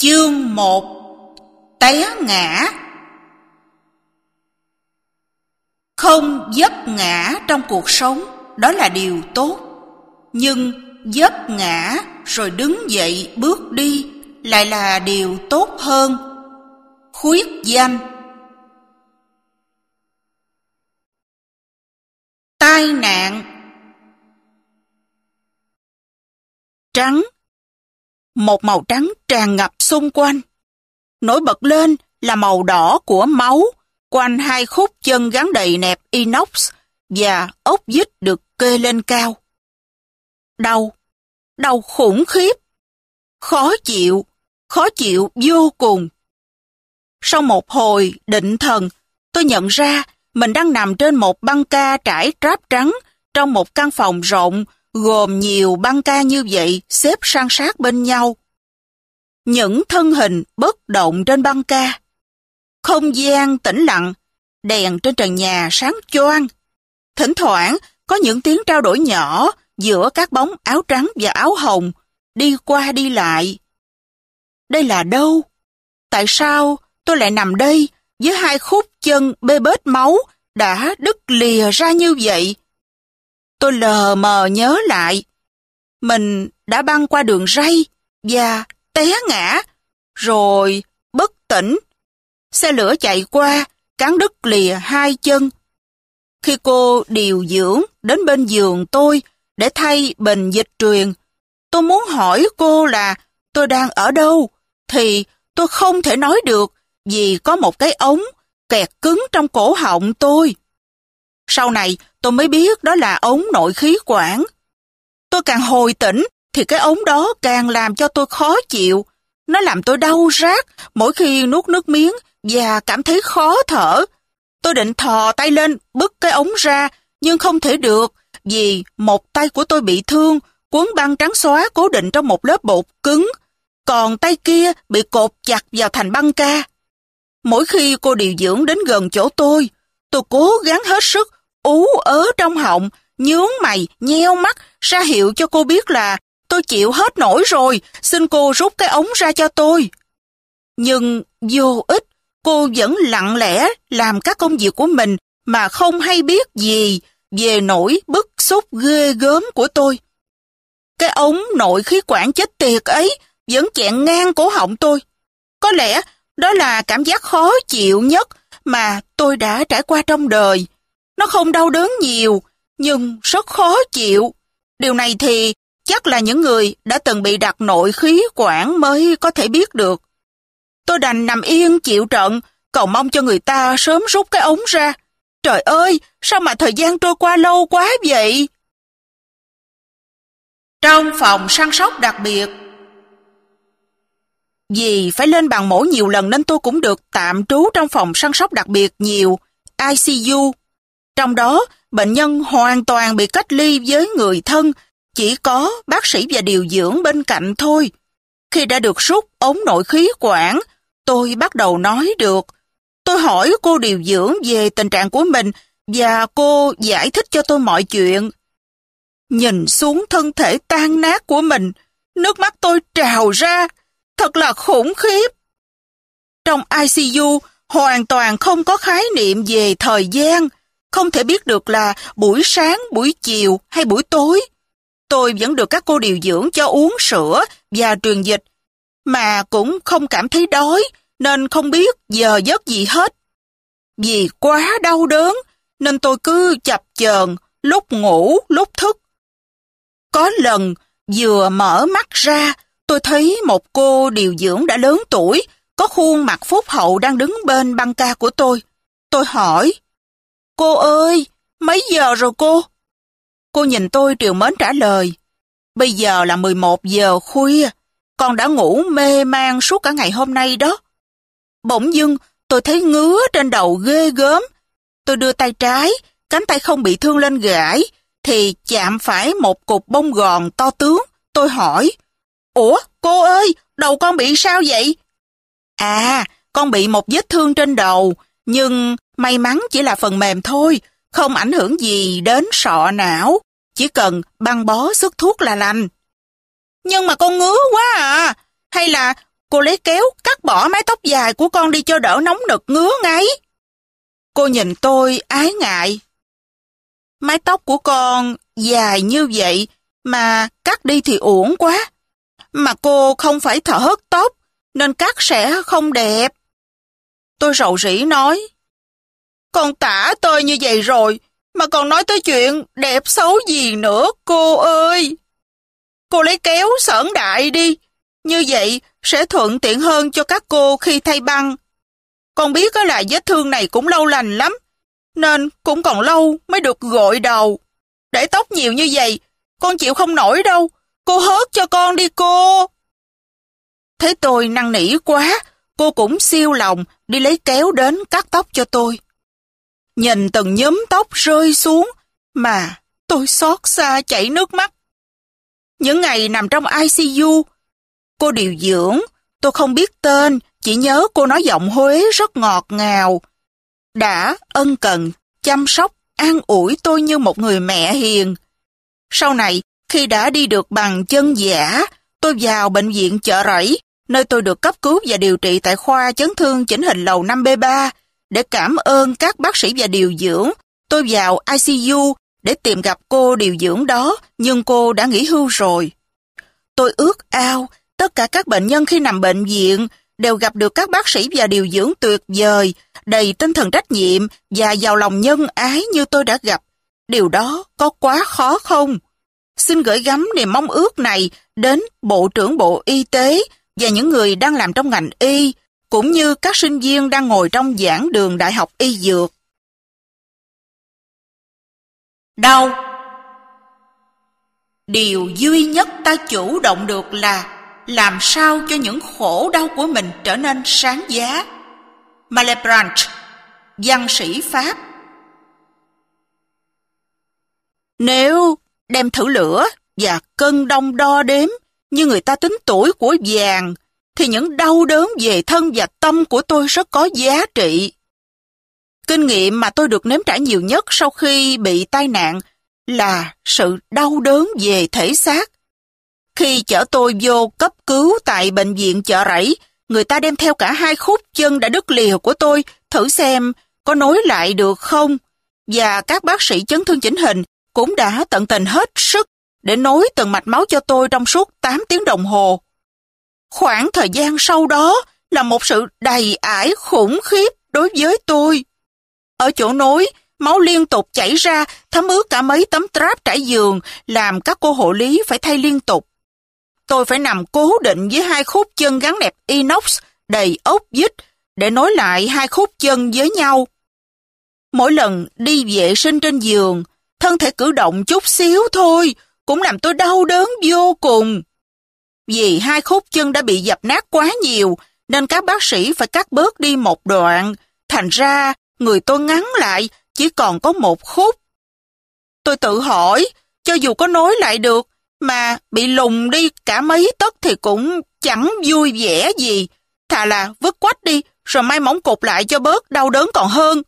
Chương 1. Té ngã. Không vấp ngã trong cuộc sống, đó là điều tốt. Nhưng vấp ngã rồi đứng dậy bước đi lại là điều tốt hơn. Khuyết danh. Tai nạn. Trắng. Một màu trắng tràn ngập xung quanh. Nổi bật lên là màu đỏ của máu quanh hai khúc chân gắn đầy nẹp inox và ốc vít được kê lên cao. Đau khủng khiếp, khó chịu vô cùng. Sau một hồi định thần, tôi nhận ra mình đang nằm trên một băng ca trải tráp trắng trong một căn phòng rộng gồm nhiều băng ca như vậy xếp san sát bên nhau. Những thân hình bất động trên băng ca. Không gian tĩnh lặng, đèn trên trần nhà sáng choang. Thỉnh thoảng có những tiếng trao đổi nhỏ giữa các bóng áo trắng và áo hồng đi qua đi lại. Đây là đâu? Tại sao tôi lại nằm đây với hai khúc chân bê bết máu đã đứt lìa ra như vậy? Tôi lờ mờ nhớ lại. Mình đã băng qua đường ray và té ngã, rồi bất tỉnh. Xe lửa chạy qua, cán đứt lìa hai chân. Khi cô điều dưỡng đến bên giường tôi để thay bình dịch truyền, tôi muốn hỏi cô là tôi đang ở đâu, thì tôi không thể nói được vì có một cái ống kẹt cứng trong cổ họng tôi. Sau này tôi mới biết đó là ống nội khí quản. Tôi càng hồi tỉnh thì cái ống đó càng làm cho tôi khó chịu. Nó làm tôi đau rát mỗi khi nuốt nước miếng và cảm thấy khó thở. Tôi định thò tay lên bứt cái ống ra nhưng không thể được vì một tay của tôi bị thương, cuốn băng trắng xóa cố định trong một lớp bột cứng, còn tay kia bị cột chặt vào thành băng ca. Mỗi khi cô điều dưỡng đến gần chỗ tôi cố gắng hết sức ú ớ trong họng, nhướng mày, nheo mắt ra hiệu cho cô biết là tôi chịu hết nổi rồi, xin cô rút cái ống ra cho tôi. Nhưng vô ích, cô vẫn lặng lẽ làm các công việc của mình mà không hay biết gì về nỗi bức xúc ghê gớm của tôi. Cái ống nội khí quản chết tiệt ấy vẫn chẹn ngang cổ họng tôi. Có lẽ đó là cảm giác khó chịu nhất mà tôi đã trải qua trong đời. Nó không đau đớn nhiều, nhưng rất khó chịu. Điều này thì chắc là những người đã từng bị đặt nội khí quản mới có thể biết được. Tôi đành nằm yên chịu trận, cầu mong cho người ta sớm rút cái ống ra. Trời ơi, sao mà thời gian trôi qua lâu quá vậy? Trong phòng săn sóc đặc biệt. Vì phải lên bằng mổ nhiều lần nên tôi cũng được tạm trú trong phòng săn sóc đặc biệt nhiều, ICU. Trong đó, bệnh nhân hoàn toàn bị cách ly với người thân, chỉ có bác sĩ và điều dưỡng bên cạnh thôi. Khi đã được rút ống nội khí quản, tôi bắt đầu nói được. Tôi hỏi cô điều dưỡng về tình trạng của mình và cô giải thích cho tôi mọi chuyện. Nhìn xuống thân thể tan nát của mình, nước mắt tôi trào ra, thật là khủng khiếp. Trong ICU hoàn toàn không có khái niệm về thời gian, không thể biết được là buổi sáng, buổi chiều hay buổi tối. Tôi vẫn được các cô điều dưỡng cho uống sữa và truyền dịch, mà cũng không cảm thấy đói nên không biết giờ giấc gì hết. Vì quá đau đớn nên tôi cứ chập chờn, lúc ngủ, lúc thức. Có lần vừa mở mắt ra, tôi thấy một cô điều dưỡng đã lớn tuổi, có khuôn mặt phúc hậu đang đứng bên băng ca của tôi. Tôi hỏi, cô ơi, mấy giờ rồi cô? Cô nhìn tôi trìu mến trả lời, bây giờ là 11 giờ khuya, con đã ngủ mê man suốt cả ngày hôm nay đó. Bỗng dưng tôi thấy ngứa trên đầu ghê gớm. Tôi đưa tay trái, cánh tay không bị thương lên gãi, thì chạm phải một cục bông gòn to tướng. Tôi hỏi, ủa cô ơi, đầu con bị sao vậy? À, con bị một vết thương trên đầu, nhưng may mắn chỉ là phần mềm thôi, không ảnh hưởng gì đến sọ não, chỉ cần băng bó sức thuốc là lành. Nhưng mà con ngứa quá à, hay là cô lấy kéo cắt bỏ mái tóc dài của con đi cho đỡ nóng nực ngứa ngáy. Cô nhìn tôi ái ngại. Mái tóc của con dài như vậy mà cắt đi thì uổng quá. Mà cô không phải thợ hớt tóc nên cắt sẽ không đẹp. Tôi rầu rĩ nói. Con tả tơi như vậy rồi mà còn nói tới chuyện đẹp xấu gì nữa cô ơi. Cô lấy kéo xởn đại đi. Như vậy sẽ thuận tiện hơn cho các cô khi thay băng. Con biết là vết thương này cũng lâu lành lắm, nên cũng còn lâu mới được gội đầu. Để tóc nhiều như vậy, con chịu không nổi đâu. Cô hớt cho con đi cô. Thấy tôi năn nỉ quá, cô cũng siêu lòng đi lấy kéo đến cắt tóc cho tôi. Nhìn từng nhúm tóc rơi xuống mà tôi xót xa chảy nước mắt. Những ngày nằm trong ICU, cô điều dưỡng, tôi không biết tên, chỉ nhớ cô nói giọng Huế rất ngọt ngào. Đã ân cần, chăm sóc, an ủi tôi như một người mẹ hiền. Sau này, khi đã đi được bằng chân giả, tôi vào bệnh viện Chợ Rẫy, nơi tôi được cấp cứu và điều trị tại khoa chấn thương chỉnh hình lầu 5B3. Để cảm ơn các bác sĩ và điều dưỡng, tôi vào ICU để tìm gặp cô điều dưỡng đó, nhưng cô đã nghỉ hưu rồi. Tôi ước ao, tất cả các bệnh nhân khi nằm bệnh viện đều gặp được các bác sĩ và điều dưỡng tuyệt vời, đầy tinh thần trách nhiệm và giàu lòng nhân ái như tôi đã gặp. Điều đó có quá khó không? Xin gửi gắm niềm mong ước này đến Bộ trưởng Bộ Y tế và những người đang làm trong ngành y, cũng như các sinh viên đang ngồi trong giảng đường Đại học Y Dược. Đau. Điều duy nhất ta chủ động được là làm sao cho những khổ đau của mình trở nên sáng giá. Malebranche, văn sĩ Pháp. Nếu đem thử lửa và cân đong đo đếm như người ta tính tuổi của vàng, thì những đau đớn về thân và tâm của tôi rất có giá trị. Kinh nghiệm mà tôi được nếm trải nhiều nhất sau khi bị tai nạn là sự đau đớn về thể xác. Khi chở tôi vô cấp cứu tại bệnh viện Chợ Rẫy, người ta đem theo cả 2 khúc chân đã đứt lìa của tôi, thử xem có nối lại được không. Và các bác sĩ chấn thương chỉnh hình cũng đã tận tình hết sức để nối từng mạch máu cho tôi trong suốt 8 tiếng đồng hồ. Khoảng thời gian sau đó là một sự đầy ải khủng khiếp đối với tôi. Ở chỗ nối, máu liên tục chảy ra, thấm ướt cả mấy tấm strap trải giường, làm các cô hộ lý phải thay liên tục. Tôi phải nằm cố định với 2 khúc chân gắn nẹp inox đầy ốc vít để nối lại 2 khúc chân với nhau. Mỗi lần đi vệ sinh trên giường, thân thể cử động chút xíu thôi cũng làm tôi đau đớn vô cùng. Vì 2 khúc chân đã bị dập nát quá nhiều, nên các bác sĩ phải cắt bớt đi một đoạn, thành ra người tôi ngắn lại chỉ còn có 1 khúc. Tôi tự hỏi, cho dù có nối lại được, mà bị lùng đi cả mấy tấc thì cũng chẳng vui vẻ gì, thà là vứt quách đi, rồi may mỏng cột lại cho bớt đau đớn còn hơn.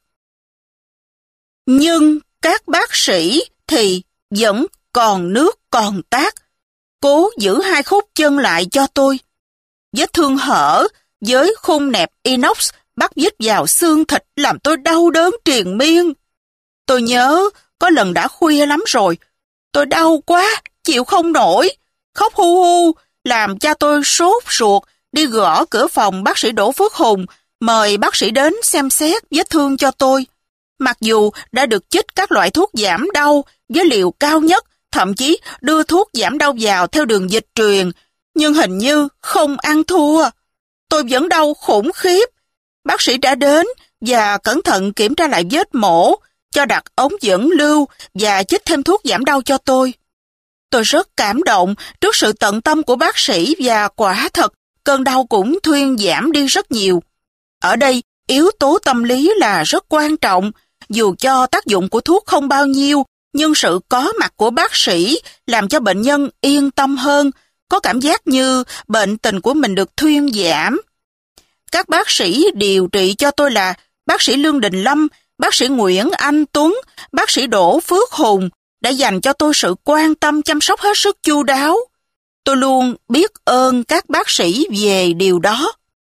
Nhưng các bác sĩ thì vẫn còn nước còn tát, cố giữ 2 khúc chân lại cho tôi. Vết thương hở với khung nẹp inox bắt vít vào xương thịt làm tôi đau đớn triền miên. Tôi nhớ có lần đã khuya lắm rồi, tôi đau quá, chịu không nổi, khóc hu hu, làm cha tôi sốt ruột đi gõ cửa phòng bác sĩ Đỗ Phước Hùng, mời bác sĩ đến xem xét vết thương cho tôi. Mặc dù đã được chích các loại thuốc giảm đau với liều cao nhất, thậm chí đưa thuốc giảm đau vào theo đường dịch truyền, nhưng hình như không ăn thua. Tôi vẫn đau khủng khiếp. Bác sĩ đã đến và cẩn thận kiểm tra lại vết mổ, cho đặt ống dẫn lưu và chích thêm thuốc giảm đau cho tôi. Tôi rất cảm động trước sự tận tâm của bác sĩ và quả thật, cơn đau cũng thuyên giảm đi rất nhiều. Ở đây, yếu tố tâm lý là rất quan trọng. Dù cho tác dụng của thuốc không bao nhiêu, nhưng sự có mặt của bác sĩ làm cho bệnh nhân yên tâm hơn, có cảm giác như bệnh tình của mình được thuyên giảm. Các bác sĩ điều trị cho tôi là bác sĩ Lương Đình Lâm, bác sĩ Nguyễn Anh Tuấn, bác sĩ Đỗ Phước Hùng đã dành cho tôi sự quan tâm chăm sóc hết sức chu đáo. Tôi luôn biết ơn các bác sĩ về điều đó.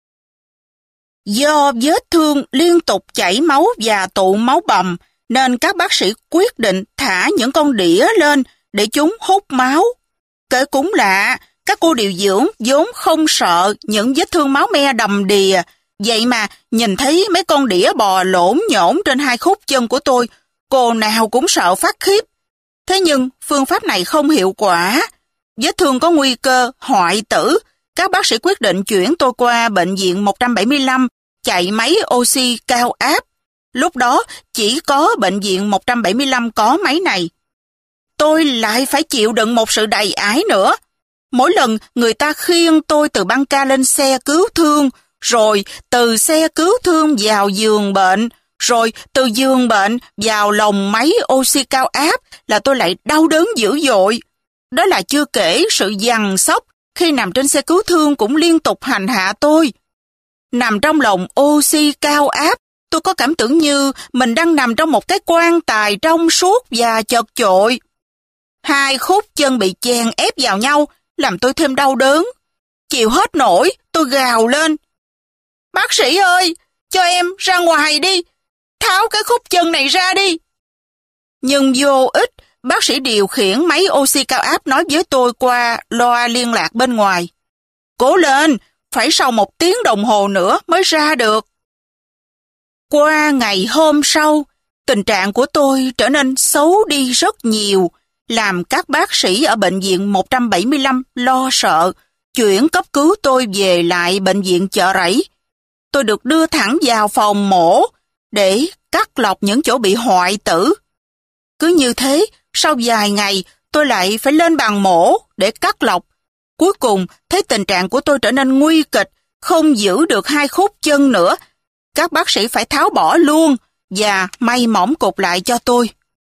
Do vết thương liên tục chảy máu và tụ máu bầm, nên các bác sĩ quyết định thả những con đĩa lên để chúng hút máu. Kể cũng lạ, các cô điều dưỡng vốn không sợ những vết thương máu me đầm đìa, vậy mà nhìn thấy mấy con đĩa bò lổn nhổn trên hai khúc chân của tôi, cô nào cũng sợ phát khiếp. Thế nhưng phương pháp này không hiệu quả. Vết thương có nguy cơ hoại tử. Các bác sĩ quyết định chuyển tôi qua bệnh viện 175 chạy máy oxy cao áp. Lúc đó chỉ có bệnh viện 175 có máy này. Tôi lại phải chịu đựng một sự đầy ải nữa. Mỗi lần người ta khiêng tôi từ băng ca lên xe cứu thương, rồi từ xe cứu thương vào giường bệnh, rồi từ giường bệnh vào lồng máy oxy cao áp là tôi lại đau đớn dữ dội. Đó là chưa kể sự giằng xóc khi nằm trên xe cứu thương cũng liên tục hành hạ tôi. Nằm trong lồng oxy cao áp, tôi có cảm tưởng như mình đang nằm trong một cái quan tài trong suốt và chật chội. Hai khúc chân bị chèn ép vào nhau, làm tôi thêm đau đớn. Chịu hết nổi, tôi gào lên. Bác sĩ ơi, cho em ra ngoài đi, tháo cái khúc chân này ra đi. Nhưng vô ích, bác sĩ điều khiển máy oxy cao áp nói với tôi qua loa liên lạc bên ngoài. Cố lên, phải sau 1 tiếng đồng hồ nữa mới ra được. Qua ngày hôm sau, tình trạng của tôi trở nên xấu đi rất nhiều, làm các bác sĩ ở bệnh viện 175 lo sợ, chuyển cấp cứu tôi về lại bệnh viện Chợ Rẫy. Tôi được đưa thẳng vào phòng mổ để cắt lọc những chỗ bị hoại tử. Cứ như thế, sau vài ngày, tôi lại phải lên bàn mổ để cắt lọc. Cuối cùng, thấy tình trạng của tôi trở nên nguy kịch, không giữ được hai khúc chân nữa. Các bác sĩ phải tháo bỏ luôn và may mỏng cột lại cho tôi.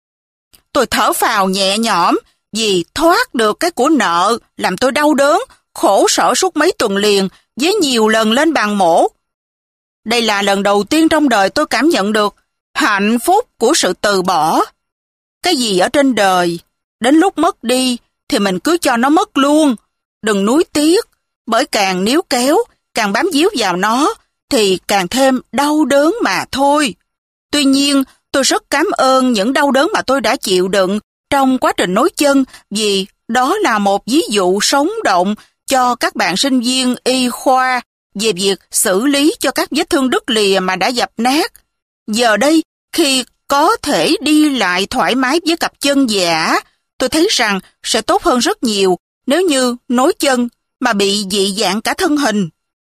Tôi thở phào nhẹ nhõm vì thoát được cái của nợ làm tôi đau đớn, khổ sở suốt mấy tuần liền với nhiều lần lên bàn mổ. Đây là lần đầu tiên trong đời tôi cảm nhận được hạnh phúc của sự từ bỏ. Cái gì ở trên đời, đến lúc mất đi thì mình cứ cho nó mất luôn. Đừng nuối tiếc, bởi càng níu kéo, càng bám víu vào nó thì càng thêm đau đớn mà thôi. Tuy nhiên, tôi rất cảm ơn những đau đớn mà tôi đã chịu đựng trong quá trình nối chân, vì đó là một ví dụ sống động cho các bạn sinh viên y khoa về việc xử lý cho các vết thương đứt lìa mà đã dập nát. Giờ đây, khi có thể đi lại thoải mái với cặp chân giả, tôi thấy rằng sẽ tốt hơn rất nhiều nếu như nối chân mà bị dị dạng cả thân hình.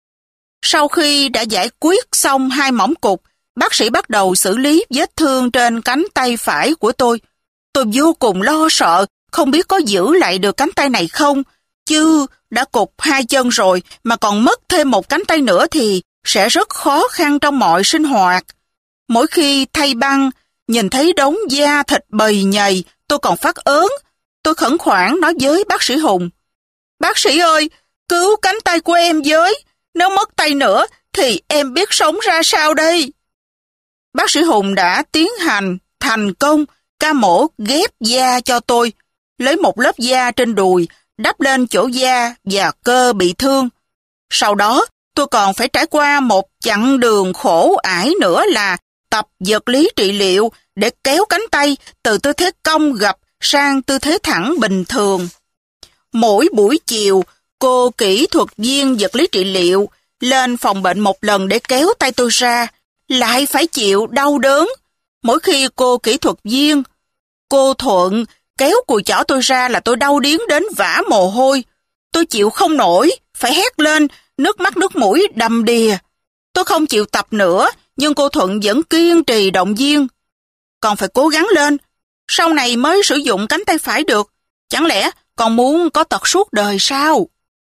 Sau khi đã giải quyết xong hai mỏng cục, bác sĩ bắt đầu xử lý vết thương trên cánh tay phải của tôi. Tôi vô cùng lo sợ, không biết có giữ lại được cánh tay này không, chứ đã cụt hai chân rồi mà còn mất thêm một cánh tay nữa thì sẽ rất khó khăn trong mọi sinh hoạt. Mỗi khi thay băng, nhìn thấy đống da thịt bầy nhầy, tôi còn phát ớn. Tôi khẩn khoản nói với bác sĩ Hùng. Bác sĩ ơi, cứu cánh tay của em với. Nếu mất tay nữa thì em biết sống ra sao đây? Bác sĩ Hùng đã tiến hành thành công ca mổ ghép da cho tôi, lấy một lớp da trên đùi, đắp lên chỗ da và cơ bị thương. Sau đó, tôi còn phải trải qua một chặng đường khổ ải nữa là tập vật lý trị liệu để kéo cánh tay từ tư thế cong gập sang tư thế thẳng bình thường. Mỗi buổi chiều, cô kỹ thuật viên vật lý trị liệu lên phòng bệnh một lần để kéo tay tôi ra, lại phải chịu đau đớn. Mỗi khi cô kỹ thuật viên, cô Thuận kéo cùi chỏ tôi ra là tôi đau điếng đến vã mồ hôi. Tôi chịu không nổi, phải hét lên, nước mắt nước mũi đầm đìa. Tôi không chịu tập nữa, nhưng cô Thuận vẫn kiên trì động viên. Còn phải cố gắng lên, sau này mới sử dụng cánh tay phải được. Chẳng lẽ còn muốn có tật suốt đời sao?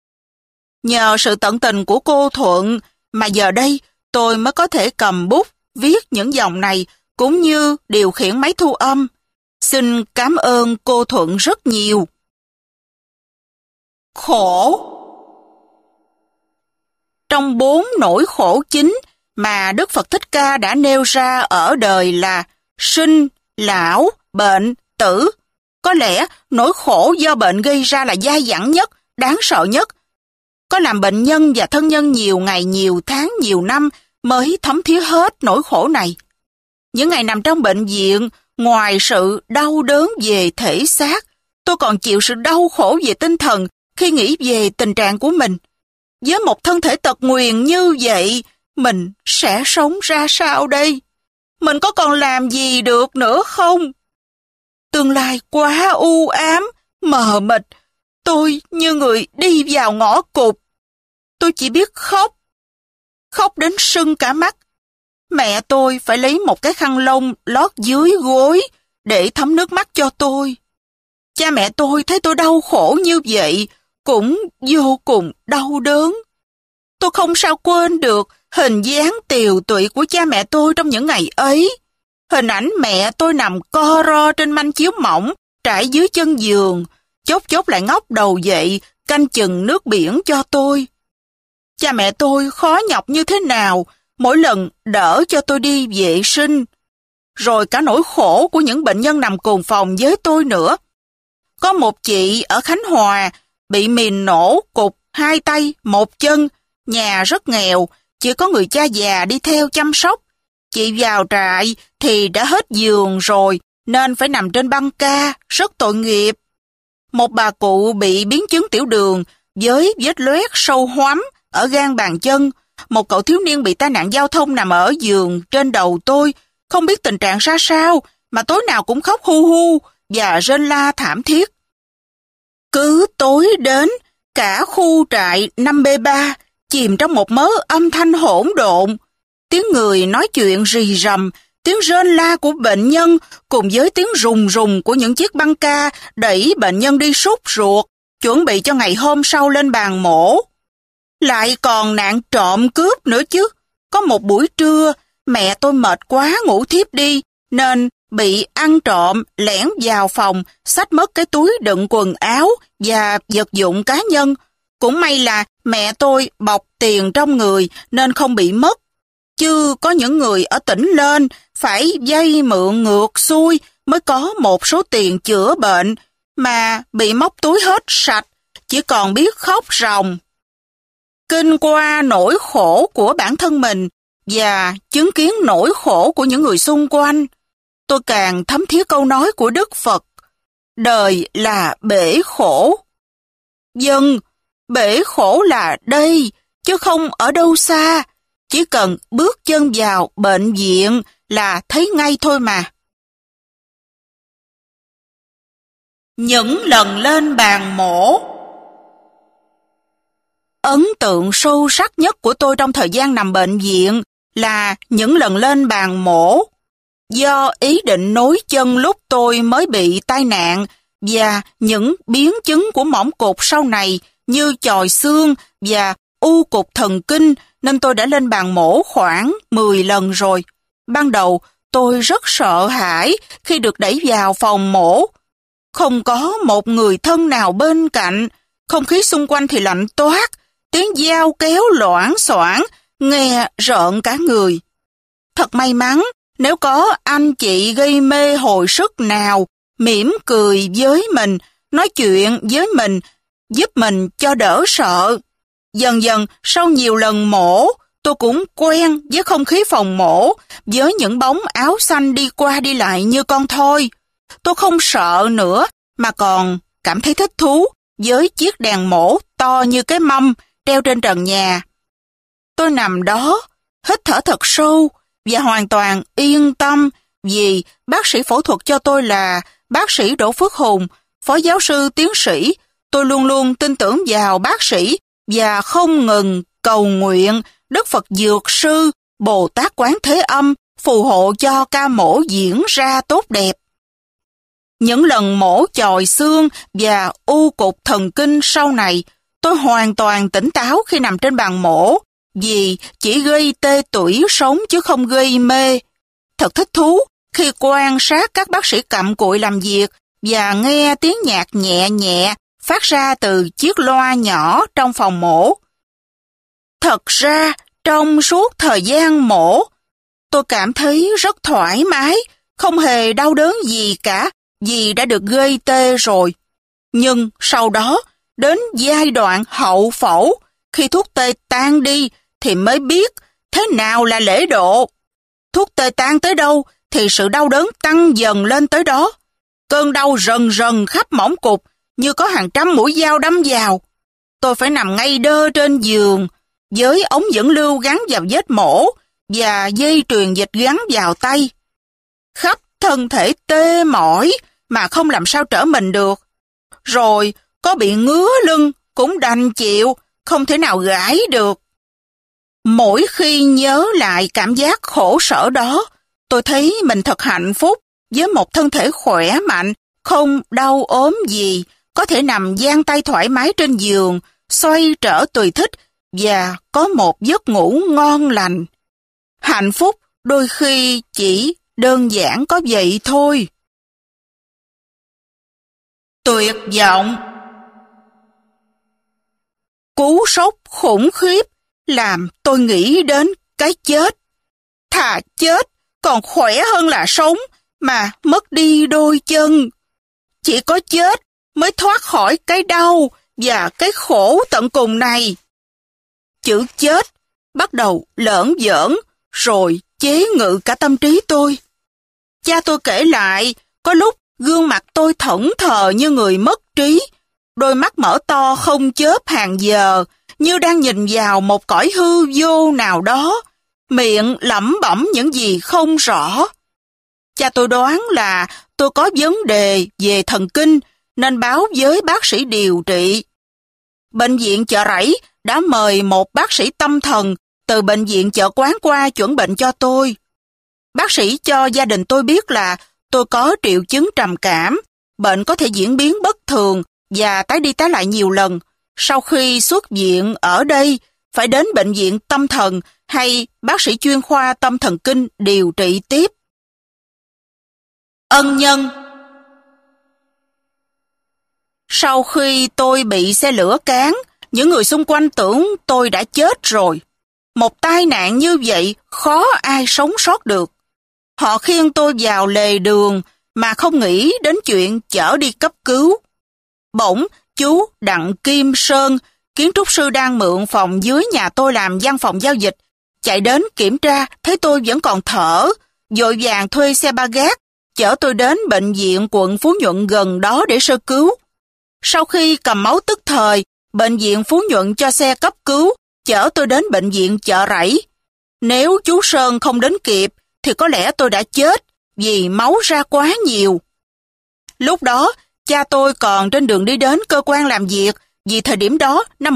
Nhờ sự tận tình của cô Thuận mà giờ đây tôi mới có thể cầm bút viết những dòng này cũng như điều khiển máy thu âm. Xin cảm ơn cô Thuận rất nhiều. Khổ. Trong 4 nỗi khổ chính mà Đức Phật Thích Ca đã nêu ra ở đời là sinh, lão, bệnh, tử. Có lẽ nỗi khổ do bệnh gây ra là dai dẳng nhất, đáng sợ nhất. Có làm bệnh nhân và thân nhân nhiều ngày, nhiều tháng, nhiều năm mới thấm thía hết nỗi khổ này. Những ngày nằm trong bệnh viện, ngoài sự đau đớn về thể xác, tôi còn chịu sự đau khổ về tinh thần khi nghĩ về tình trạng của mình. Với một thân thể tật nguyền như vậy, mình sẽ sống ra sao đây? Mình có còn làm gì được nữa không? Tương lai quá u ám, mờ mịt. Tôi như người đi vào ngõ cụt. Tôi chỉ biết khóc. Khóc đến sưng cả mắt. Mẹ tôi phải lấy một cái khăn lông lót dưới gối để thấm nước mắt cho tôi. Cha mẹ tôi thấy tôi đau khổ như vậy, cũng vô cùng đau đớn. Tôi không sao quên được hình dáng tiều tụy của cha mẹ tôi trong những ngày ấy. Hình ảnh mẹ tôi nằm co ro trên manh chiếu mỏng, trải dưới chân giường, chốc chốc lại ngóc đầu dậy, canh chừng nước biển cho tôi. Cha mẹ tôi khó nhọc như thế nào, mỗi lần đỡ cho tôi đi vệ sinh. Rồi cả nỗi khổ của những bệnh nhân nằm cùng phòng với tôi nữa. Có một chị ở Khánh Hòa bị mìn nổ cụt 2 tay, 1 chân, nhà rất nghèo, chỉ có người cha già đi theo chăm sóc. Chị vào trại thì đã hết giường rồi, nên phải nằm trên băng ca, rất tội nghiệp. Một bà cụ bị biến chứng tiểu đường với vết loét sâu hoắm ở gan bàn chân. Một cậu thiếu niên bị tai nạn giao thông nằm ở giường trên đầu tôi, không biết tình trạng ra sao, mà tối nào cũng khóc hu hu và rên la thảm thiết. Cứ tối đến, cả khu trại 5B3 chìm trong một mớ âm thanh hỗn độn. Tiếng người nói chuyện rì rầm, tiếng rên la của bệnh nhân cùng với tiếng rùng rùng của những chiếc băng ca đẩy bệnh nhân đi sút ruột, chuẩn bị cho ngày hôm sau lên bàn mổ. Lại còn nạn trộm cướp nữa chứ. Có một buổi trưa, mẹ tôi mệt quá ngủ thiếp đi, nên bị ăn trộm lẻn vào phòng, xách mất cái túi đựng quần áo và vật dụng cá nhân. Cũng may là mẹ tôi bọc tiền trong người nên không bị mất. Chứ có những người ở tỉnh lên phải vay mượn ngược xuôi mới có một số tiền chữa bệnh, mà bị móc túi hết sạch, chỉ còn biết khóc ròng. Kinh qua nỗi khổ của bản thân mình và chứng kiến nỗi khổ của những người xung quanh, tôi càng thấm thía câu nói của Đức Phật: đời là bể khổ. Vâng, bể khổ là đây, chứ không ở đâu xa. Chỉ cần bước chân vào bệnh viện là thấy ngay thôi mà. Những lần lên bàn mổ. Ấn tượng sâu sắc nhất của tôi trong thời gian nằm bệnh viện là những lần lên bàn mổ. Do ý định nối chân lúc tôi mới bị tai nạn và những biến chứng của mỏng cột sau này như chòi xương và u cục thần kinh, nên tôi đã lên bàn mổ khoảng 10 lần rồi. Ban đầu tôi rất sợ hãi khi được đẩy vào phòng mổ. Không có một người thân nào bên cạnh, không khí xung quanh thì lạnh toát, tiếng dao kéo loảng xoảng, nghe rợn cả người. Thật may mắn nếu có anh chị gây mê hồi sức nào mỉm cười với mình, nói chuyện với mình, giúp mình cho đỡ sợ. Dần dần, sau nhiều lần mổ, tôi cũng quen với không khí phòng mổ, với những bóng áo xanh đi qua đi lại như con thoi. Tôi không sợ nữa, mà còn cảm thấy thích thú với chiếc đèn mổ to như cái mâm treo trên trần nhà. Tôi nằm đó, hít thở thật sâu và hoàn toàn yên tâm vì bác sĩ phẫu thuật cho tôi là bác sĩ Đỗ Phước Hùng, phó giáo sư tiến sĩ. Tôi luôn luôn tin tưởng vào bác sĩ và không ngừng cầu nguyện Đức Phật Dược Sư, Bồ Tát Quán Thế Âm phù hộ cho ca mổ diễn ra tốt đẹp. Những lần mổ chòi xương và u cục thần kinh sau này, tôi hoàn toàn tỉnh táo khi nằm trên bàn mổ, vì chỉ gây tê tủy sống chứ không gây mê. Thật thích thú khi quan sát các bác sĩ cặm cụi làm việc và nghe tiếng nhạc nhẹ nhẹ phát ra từ chiếc loa nhỏ trong phòng mổ. Thật ra, trong suốt thời gian mổ, tôi cảm thấy rất thoải mái, không hề đau đớn gì cả, vì đã được gây tê rồi. Nhưng sau đó, đến giai đoạn hậu phẫu, khi thuốc tê tan đi thì mới biết thế nào là lễ độ. Thuốc tê tan tới đâu thì sự đau đớn tăng dần lên tới đó. Cơn đau rần rần khắp mỏng cụt như có hàng trăm mũi dao đâm vào. Tôi phải nằm ngay đơ trên giường với ống dẫn lưu gắn vào vết mổ và dây truyền dịch gắn vào tay. Khắp thân thể tê mỏi mà không làm sao trở mình được. Rồi có bị ngứa lưng cũng đành chịu, không thể nào gãi được. Mỗi khi nhớ lại cảm giác khổ sở đó, tôi thấy mình thật hạnh phúc với một thân thể khỏe mạnh, không đau ốm gì, có thể nằm dang tay thoải mái trên giường, xoay trở tùy thích và có một giấc ngủ ngon lành. Hạnh phúc đôi khi chỉ đơn giản có vậy thôi. Tuyệt vọng. Cú sốc khủng khiếp làm tôi nghĩ đến cái chết. Thà chết còn khỏe hơn là sống mà mất đi đôi chân. Chỉ có chết mới thoát khỏi cái đau và cái khổ tận cùng này. Chữ chết bắt đầu lởn vởn rồi chế ngự cả tâm trí tôi. Cha tôi kể lại, có lúc gương mặt tôi thẫn thờ như người mất trí, đôi mắt mở to không chớp hàng giờ, như đang nhìn vào một cõi hư vô nào đó, miệng lẩm bẩm những gì không rõ. Cha tôi đoán là tôi có vấn đề về thần kinh, nên báo với bác sĩ điều trị. Bệnh viện Chợ Rẫy đã mời một bác sĩ tâm thần từ bệnh viện Chợ Quán qua chuẩn bệnh cho tôi. Bác sĩ cho gia đình tôi biết là tôi có triệu chứng trầm cảm, bệnh có thể diễn biến bất thường và tái đi tái lại nhiều lần. Sau khi xuất viện ở đây, phải đến bệnh viện tâm thần hay bác sĩ chuyên khoa tâm thần kinh điều trị tiếp. Ân nhân. Sau khi tôi bị xe lửa cán, những người xung quanh tưởng tôi đã chết rồi. Một tai nạn như vậy khó ai sống sót được. Họ khiêng tôi vào lề đường mà không nghĩ đến chuyện chở đi cấp cứu. Bỗng, chú Đặng Kim Sơn, kiến trúc sư đang mượn phòng dưới nhà tôi làm văn phòng giao dịch, chạy đến kiểm tra thấy tôi vẫn còn thở, vội vàng thuê xe ba gác, chở tôi đến bệnh viện quận Phú Nhuận gần đó để sơ cứu. Sau khi cầm máu tức thời, bệnh viện Phú Nhuận cho xe cấp cứu, chở tôi đến bệnh viện Chợ Rẫy. Nếu chú Sơn không đến kịp, thì có lẽ tôi đã chết vì máu ra quá nhiều. Lúc đó, cha tôi còn trên đường đi đến cơ quan làm việc, vì thời điểm đó, năm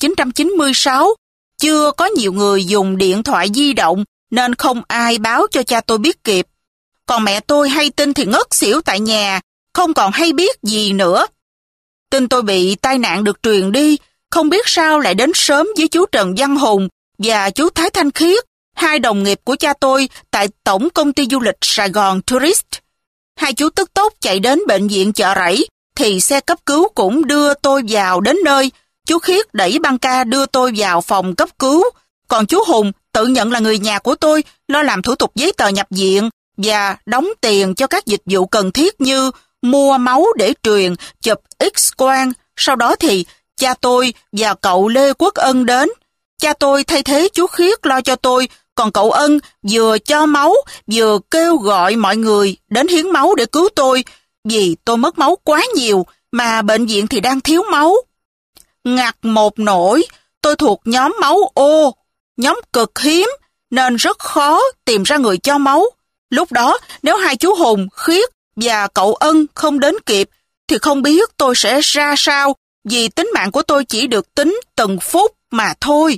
1996, chưa có nhiều người dùng điện thoại di động nên không ai báo cho cha tôi biết kịp. Còn mẹ tôi hay tin thì ngất xỉu tại nhà, không còn hay biết gì nữa. Tin tôi bị tai nạn được truyền đi, không biết sao lại đến sớm với chú Trần Văn Hùng và chú Thái Thanh Khiết, hai đồng nghiệp của cha tôi tại Tổng Công ty Du lịch Sài Gòn Tourist. Hai chú tức tốc chạy đến bệnh viện Chợ Rẫy, thì xe cấp cứu cũng đưa tôi vào đến nơi. Chú Khiết đẩy băng ca đưa tôi vào phòng cấp cứu, còn chú Hùng tự nhận là người nhà của tôi, lo làm thủ tục giấy tờ nhập viện và đóng tiền cho các dịch vụ cần thiết như mua máu để truyền, chụp X-quang. Sau đó thì cha tôi và cậu Lê Quốc Ân đến. Cha tôi thay thế chú Khiết lo cho tôi, còn cậu Ân vừa cho máu, vừa kêu gọi mọi người đến hiến máu để cứu tôi, vì tôi mất máu quá nhiều, mà bệnh viện thì đang thiếu máu. Ngặt một nỗi, tôi thuộc nhóm máu O, nhóm cực hiếm, nên rất khó tìm ra người cho máu. Lúc đó, nếu hai chú Hùng, Khiết và cậu Ân không đến kịp, thì không biết tôi sẽ ra sao, vì tính mạng của tôi chỉ được tính từng phút mà thôi.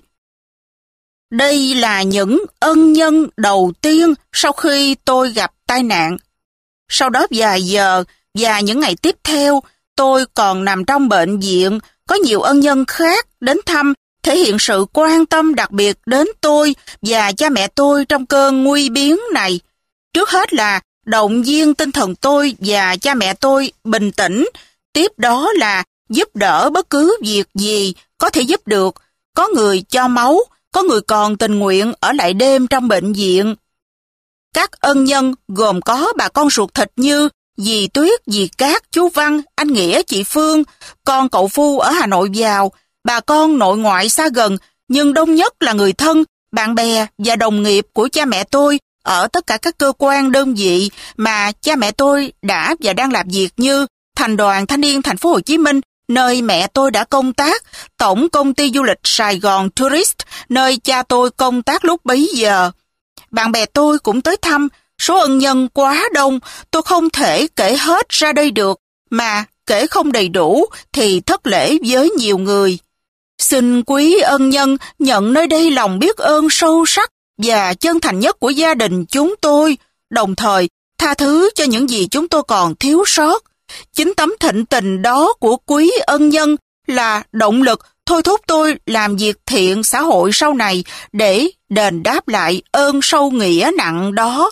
Đây là những ân nhân đầu tiên sau khi tôi gặp tai nạn. Sau đó vài giờ và những ngày tiếp theo, tôi còn nằm trong bệnh viện, có nhiều ân nhân khác đến thăm, thể hiện sự quan tâm đặc biệt đến tôi và cha mẹ tôi trong cơn nguy biến này. Trước hết là động viên tinh thần tôi và cha mẹ tôi bình tĩnh, tiếp đó là giúp đỡ bất cứ việc gì có thể giúp được. Có người cho máu, có người còn tình nguyện ở lại đêm trong bệnh viện. Các ân nhân gồm có bà con ruột thịt như dì Tuyết, dì Cát, chú Văn, anh Nghĩa, chị Phương, con cậu Phu ở Hà Nội vào, bà con nội ngoại xa gần, nhưng đông nhất là người thân, bạn bè và đồng nghiệp của cha mẹ tôi ở tất cả các cơ quan đơn vị mà cha mẹ tôi đã và đang làm việc, như Thành đoàn Thanh niên Thành phố Hồ Chí Minh, nơi mẹ tôi đã công tác, Tổng công ty du lịch Sài Gòn Tourist, nơi cha tôi công tác lúc bấy giờ. Bạn bè tôi cũng tới thăm, số ân nhân quá đông, tôi không thể kể hết ra đây được, mà kể không đầy đủ thì thất lễ với nhiều người. Xin quý ân nhân nhận nơi đây lòng biết ơn sâu sắc và chân thành nhất của gia đình chúng tôi, đồng thời tha thứ cho những gì chúng tôi còn thiếu sót. Chính tấm thịnh tình đó của quý ân nhân là động lực thôi thúc tôi làm việc thiện xã hội sau này để đền đáp lại ơn sâu nghĩa nặng đó.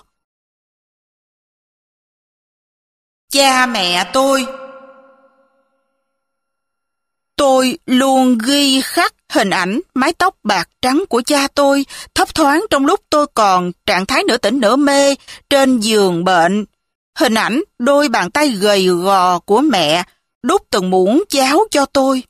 Cha mẹ tôi luôn ghi khắc hình ảnh mái tóc bạc trắng của cha tôi thấp thoáng trong lúc tôi còn trạng thái nửa tỉnh nửa mê trên giường bệnh. Hình ảnh đôi bàn tay gầy gò của mẹ đút từng muỗng cháo cho tôi.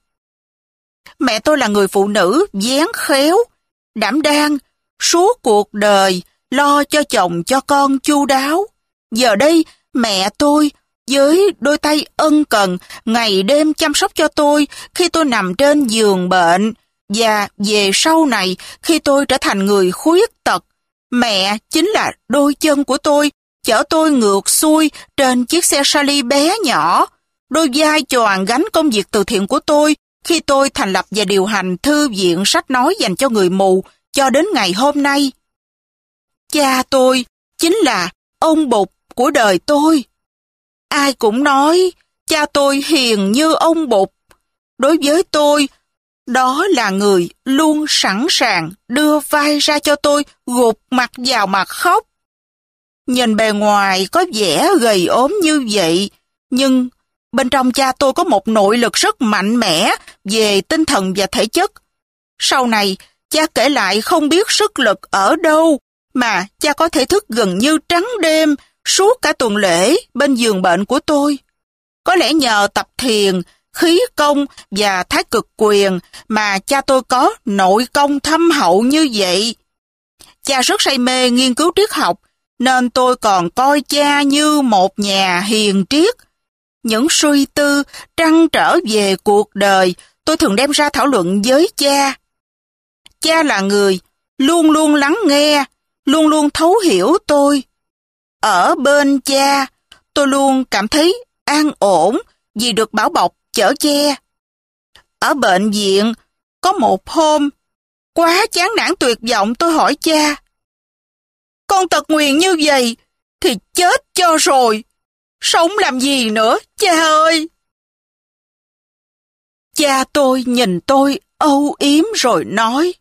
Mẹ tôi là người phụ nữ dáng khéo, đảm đang, suốt cuộc đời lo cho chồng cho con chu đáo. Giờ đây mẹ tôi với đôi tay ân cần ngày đêm chăm sóc cho tôi khi tôi nằm trên giường bệnh, và về sau này khi tôi trở thành người khuyết tật, mẹ chính là đôi chân của tôi chở tôi ngược xuôi trên chiếc xe Sally bé nhỏ, đôi vai choàng gánh công việc từ thiện của tôi khi tôi thành lập và điều hành thư viện sách nói dành cho người mù cho đến ngày hôm nay. Cha tôi chính là ông Bụt của đời tôi. Ai cũng nói cha tôi hiền như ông Bụt. Đối với tôi, đó là người luôn sẵn sàng đưa vai ra cho tôi gục mặt vào mà khóc. Nhìn bề ngoài có vẻ gầy ốm như vậy, nhưng bên trong cha tôi có một nội lực rất mạnh mẽ về tinh thần và thể chất. Sau này, cha kể lại không biết sức lực ở đâu mà cha có thể thức gần như trắng đêm suốt cả tuần lễ bên giường bệnh của tôi. Có lẽ nhờ tập thiền, khí công và thái cực quyền mà cha tôi có nội công thâm hậu như vậy. Cha rất say mê nghiên cứu triết học, nên tôi còn coi cha như một nhà hiền triết. Những suy tư, trăn trở về cuộc đời, tôi thường đem ra thảo luận với cha. Cha là người luôn luôn lắng nghe, luôn luôn thấu hiểu tôi. Ở bên cha, tôi luôn cảm thấy an ổn vì được bảo bọc chở che. Ở bệnh viện, có một hôm, quá chán nản tuyệt vọng, tôi hỏi cha: con tật nguyền như vậy thì chết cho rồi, sống làm gì nữa cha ơi? Cha tôi nhìn tôi âu yếm rồi nói: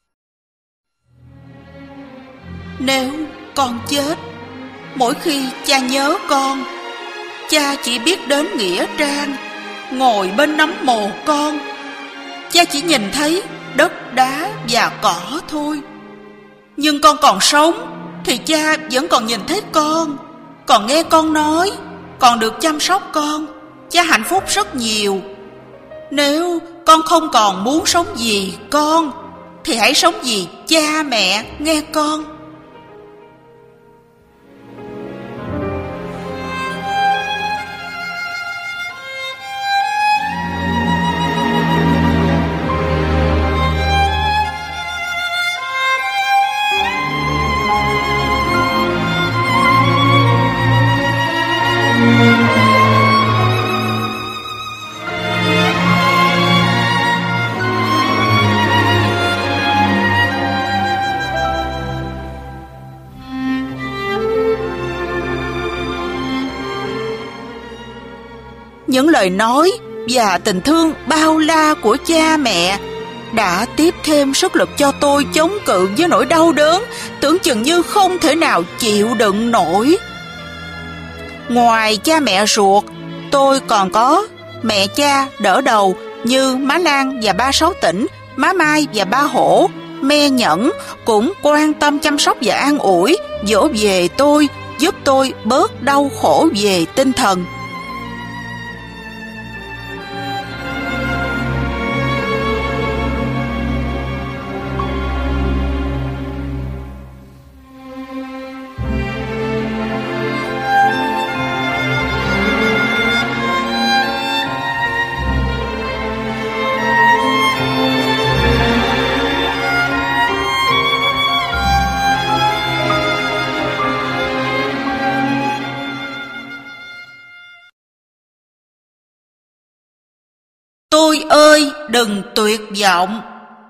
nếu con chết, mỗi khi cha nhớ con, cha chỉ biết đến nghĩa trang, ngồi bên nấm mồ con. Cha chỉ nhìn thấy đất đá và cỏ thôi. Nhưng con còn sống thì cha vẫn còn nhìn thấy con, còn nghe con nói, còn được chăm sóc con. Cha hạnh phúc rất nhiều. Nếu con không còn muốn sống vì con, thì hãy sống vì cha mẹ, nghe con. Những lời nói và tình thương bao la của cha mẹ đã tiếp thêm sức lực cho tôi chống cự với nỗi đau đớn tưởng chừng như không thể nào chịu đựng nổi. Ngoài cha mẹ ruột, tôi còn có mẹ cha đỡ đầu như má Lan và ba Sáu Tỉnh, má Mai và ba Hổ. Me Nhẫn cũng quan tâm chăm sóc và an ủi, dỗ về tôi, giúp tôi bớt đau khổ về tinh thần. Tôi ơi, đừng tuyệt vọng.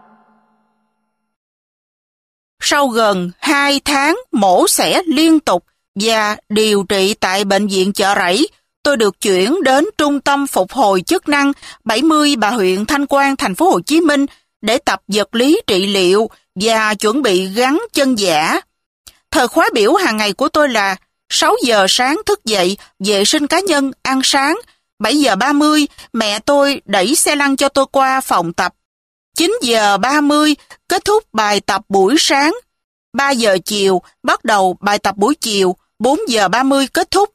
Sau gần 2 tháng mổ xẻ liên tục và điều trị tại bệnh viện Chợ Rẫy, tôi được chuyển đến Trung tâm Phục hồi chức năng 70 Bà Huyện Thanh Quan, thành phố Hồ Chí Minh để tập vật lý trị liệu và chuẩn bị gắn chân giả. Thời khóa biểu hàng ngày của tôi là 6 giờ sáng thức dậy, vệ sinh cá nhân, ăn sáng. 7 giờ 30, mẹ tôi đẩy xe lăn cho tôi qua phòng tập. 9 giờ 30, kết thúc bài tập buổi sáng. 3 giờ chiều, bắt đầu bài tập buổi chiều. 4 giờ 30 kết thúc.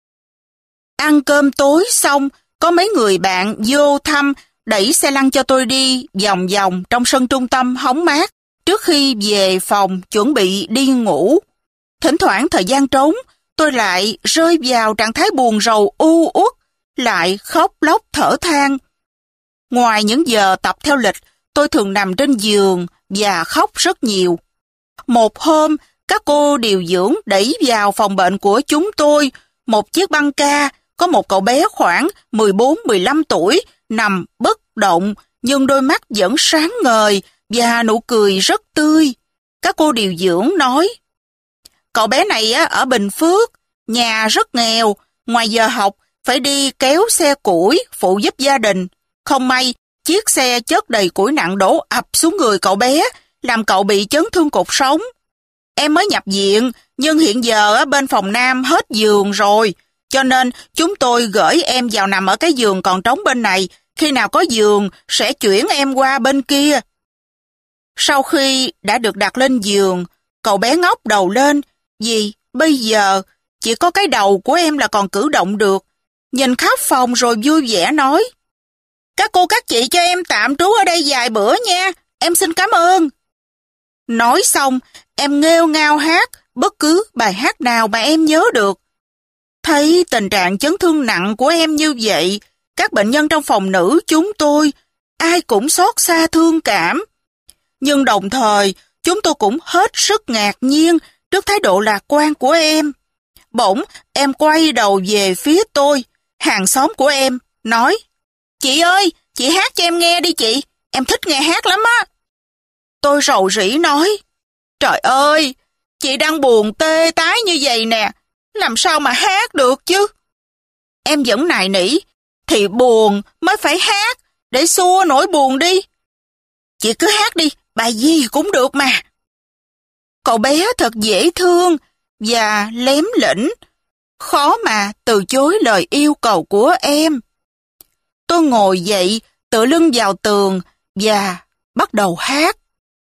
Ăn cơm tối xong, có mấy người bạn vô thăm, đẩy xe lăn cho tôi đi vòng vòng trong sân trung tâm hóng mát, trước khi về phòng chuẩn bị đi ngủ. Thỉnh thoảng thời gian trống, tôi lại rơi vào trạng thái buồn rầu u uất, lại khóc lóc thở than. Ngoài những giờ tập theo lịch, tôi thường nằm trên giường và khóc rất nhiều. Một hôm, các cô điều dưỡng đẩy vào phòng bệnh của chúng tôi một chiếc băng ca, có một cậu bé khoảng 14-15 tuổi, nằm bất động, nhưng đôi mắt vẫn sáng ngời và nụ cười rất tươi. Các cô điều dưỡng nói, cậu bé này ở Bình Phước, nhà rất nghèo, ngoài giờ học phải đi kéo xe củi phụ giúp gia đình. Không may, chiếc xe chất đầy củi nặng đổ ập xuống người cậu bé, làm cậu bị chấn thương cột sống. Em mới nhập viện, nhưng hiện giờ bên phòng nam hết giường rồi, cho nên chúng tôi gửi em vào nằm ở cái giường còn trống bên này, khi nào có giường sẽ chuyển em qua bên kia. Sau khi đã được đặt lên giường, cậu bé ngóc đầu lên, vì bây giờ chỉ có cái đầu của em là còn cử động được. Nhìn khắp phòng rồi vui vẻ nói, các cô các chị cho em tạm trú ở đây vài bữa nha, em xin cảm ơn. Nói xong, em nghêu ngao hát bất cứ bài hát nào mà em nhớ được. Thấy tình trạng chấn thương nặng của em như vậy, các bệnh nhân trong phòng nữ chúng tôi, ai cũng xót xa thương cảm. Nhưng đồng thời, chúng tôi cũng hết sức ngạc nhiên trước thái độ lạc quan của em. Bỗng, em quay đầu về phía tôi, hàng xóm của em, nói, chị ơi, chị hát cho em nghe đi chị, em thích nghe hát lắm á. Tôi rầu rĩ nói, trời ơi, chị đang buồn tê tái như vậy nè, làm sao mà hát được chứ? Em vẫn nài nỉ, thì buồn mới phải hát, để xua nỗi buồn đi. Chị cứ hát đi, bài gì cũng được mà. Cậu bé thật dễ thương và lém lĩnh, khó mà từ chối lời yêu cầu của em. Tôi ngồi dậy, tựa lưng vào tường và bắt đầu hát.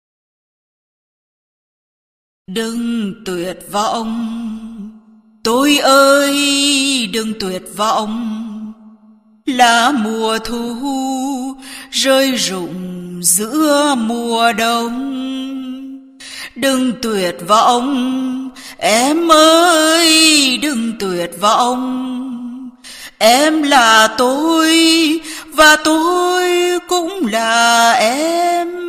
Đừng tuyệt vọng, tôi ơi đừng tuyệt vọng, lá mùa thu rơi rụng giữa mùa đông. Đừng tuyệt vọng, em ơi đừng tuyệt vọng, em là tôi và tôi cũng là em.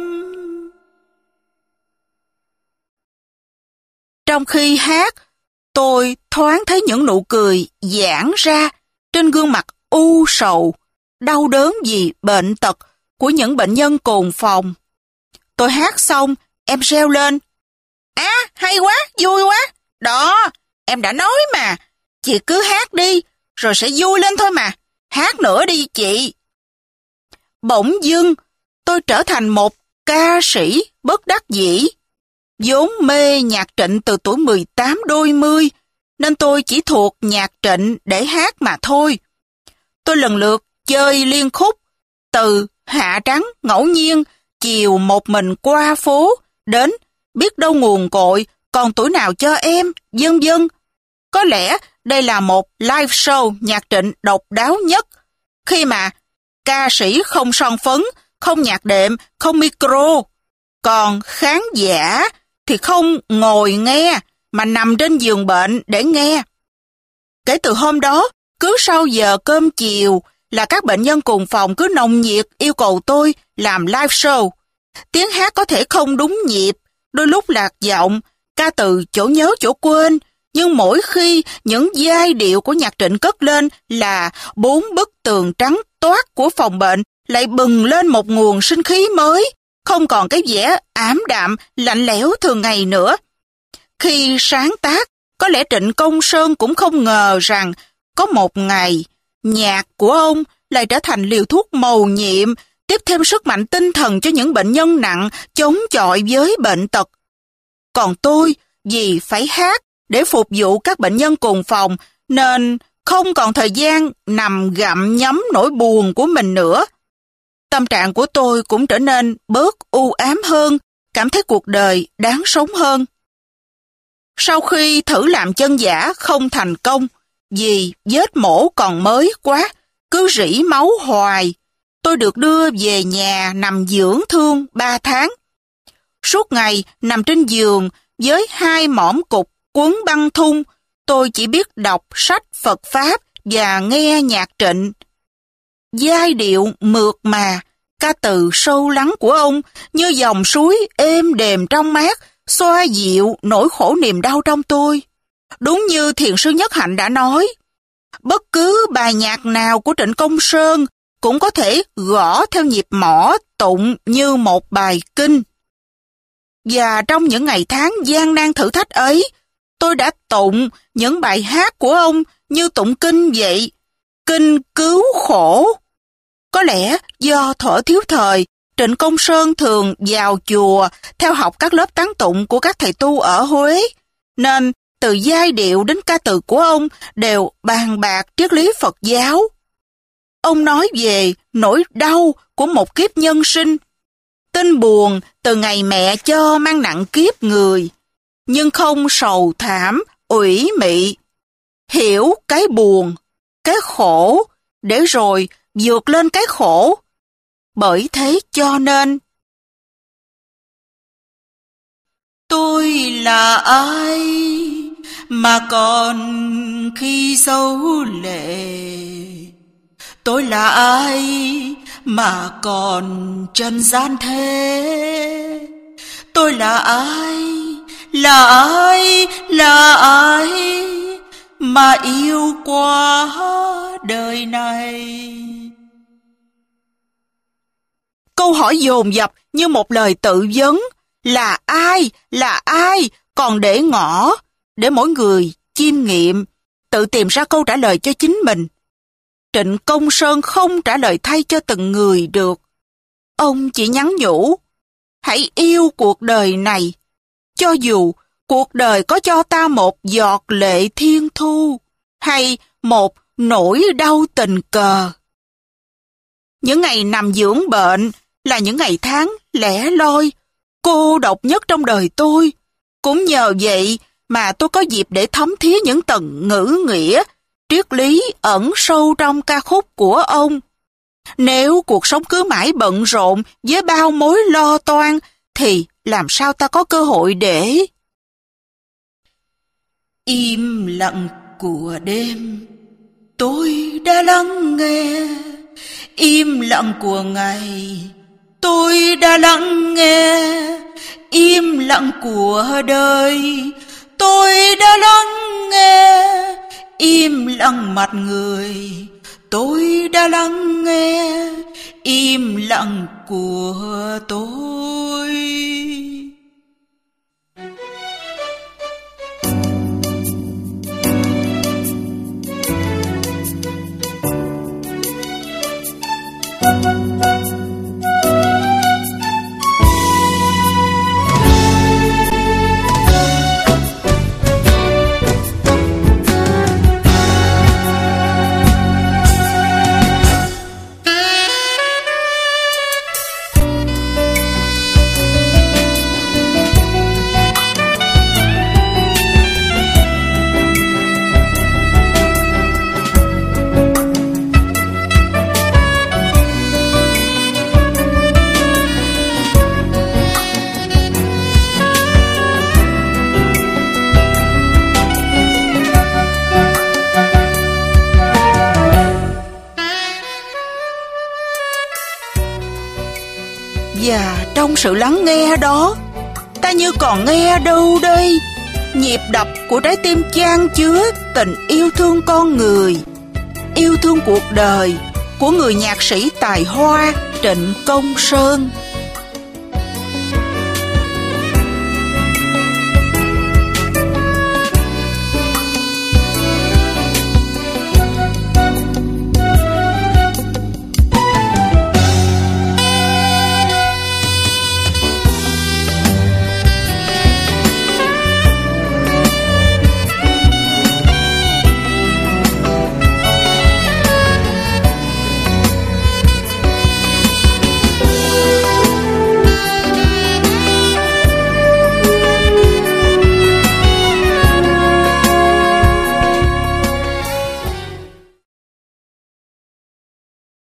Trong khi hát, tôi thoáng thấy những nụ cười giãn ra trên gương mặt u sầu, đau đớn vì bệnh tật của những bệnh nhân cùng phòng. Tôi hát xong, em reo lên, hay quá, vui quá. Đó, em đã nói mà, chị cứ hát đi, rồi sẽ vui lên thôi mà. Hát nữa đi chị. Bỗng dưng, tôi trở thành một ca sĩ bất đắc dĩ. Vốn mê nhạc Trịnh từ tuổi 18 đôi mươi, nên tôi chỉ thuộc nhạc Trịnh để hát mà thôi. Tôi lần lượt chơi liên khúc, từ Hạ Trắng ngẫu nhiên, chiều một mình qua phố, đến biết đâu nguồn cội, còn tuổi nào cho em, vân vân. Có lẽ đây là một live show nhạc Trịnh độc đáo nhất, khi mà ca sĩ không son phấn, không nhạc đệm, không micro, còn khán giả thì không ngồi nghe, mà nằm trên giường bệnh để nghe. Kể từ hôm đó, cứ sau giờ cơm chiều là các bệnh nhân cùng phòng cứ nồng nhiệt yêu cầu tôi làm live show. Tiếng hát có thể không đúng nhịp, đôi lúc lạc giọng, ca từ chỗ nhớ chỗ quên, nhưng mỗi khi những giai điệu của nhạc Trịnh cất lên là 4 bức tường trắng toát của phòng bệnh lại bừng lên một nguồn sinh khí mới, không còn cái vẻ ảm đạm, lạnh lẽo thường ngày nữa. Khi sáng tác, có lẽ Trịnh Công Sơn cũng không ngờ rằng có một ngày, nhạc của ông lại trở thành liều thuốc mầu nhiệm, tiếp thêm sức mạnh tinh thần cho những bệnh nhân nặng chống chọi với bệnh tật. Còn tôi, vì phải hát để phục vụ các bệnh nhân cùng phòng, nên không còn thời gian nằm gặm nhấm nỗi buồn của mình nữa. Tâm trạng của tôi cũng trở nên bớt u ám hơn, cảm thấy cuộc đời đáng sống hơn. Sau khi thử làm chân giả không thành công, vì vết mổ còn mới quá, cứ rỉ máu hoài, tôi được đưa về nhà nằm dưỡng thương 3 tháng. Suốt ngày nằm trên giường với 2 mỏm cục quấn băng thun, tôi chỉ biết đọc sách Phật Pháp và nghe nhạc Trịnh. Giai điệu mượt mà, ca từ sâu lắng của ông như dòng suối êm đềm trong mát, xoa dịu nỗi khổ niềm đau trong tôi. Đúng như Thiền sư Nhất Hạnh đã nói, bất cứ bài nhạc nào của Trịnh Công Sơn cũng có thể gõ theo nhịp mõ tụng như một bài kinh. Và trong những ngày tháng gian nan thử thách ấy, tôi đã tụng những bài hát của ông như tụng kinh vậy, kinh cứu khổ. Có lẽ do thuở thiếu thời, Trịnh Công Sơn thường vào chùa theo học các lớp tán tụng của các thầy tu ở Huế, nên từ giai điệu đến ca từ của ông đều bàn bạc triết lý Phật giáo. Ông nói về nỗi đau của một kiếp nhân sinh, tin buồn từ ngày mẹ cho mang nặng kiếp người, nhưng không sầu thảm, ủy mị. Hiểu cái buồn, cái khổ, để rồi vượt lên cái khổ. Bởi thế cho nên, tôi là ai mà còn khi dấu lệ? Tôi là ai mà còn trần gian thế? Tôi là ai, là ai, là ai mà yêu quá đời này? Câu hỏi dồn dập như một lời tự vấn, là ai, còn để ngỏ, để mỗi người chiêm nghiệm, tự tìm ra câu trả lời cho chính mình. Trịnh Công Sơn không trả lời thay cho từng người được. Ông chỉ nhắn nhủ, hãy yêu cuộc đời này, cho dù cuộc đời có cho ta một giọt lệ thiên thu, hay một nỗi đau tình cờ. Những ngày nằm dưỡng bệnh là những ngày tháng lẻ loi, cô độc nhất trong đời tôi. Cũng nhờ vậy mà tôi có dịp để thấm thía những tầng ngữ nghĩa, triết lý ẩn sâu trong ca khúc của ông. Nếu cuộc sống cứ mãi bận rộn với bao mối lo toan, thì làm sao ta có cơ hội để... Im lặng của đêm, tôi đã lắng nghe. Im lặng của ngày, tôi đã lắng nghe. Im lặng của đời, tôi đã lắng nghe. Im lặng mặt người, tôi đã lắng nghe. Im lặng của tôi. Và trong sự lắng nghe đó, ta như còn nghe đâu đây nhịp đập của trái tim chan chứa tình yêu thương con người, yêu thương cuộc đời, của người nhạc sĩ tài hoa Trịnh Công Sơn.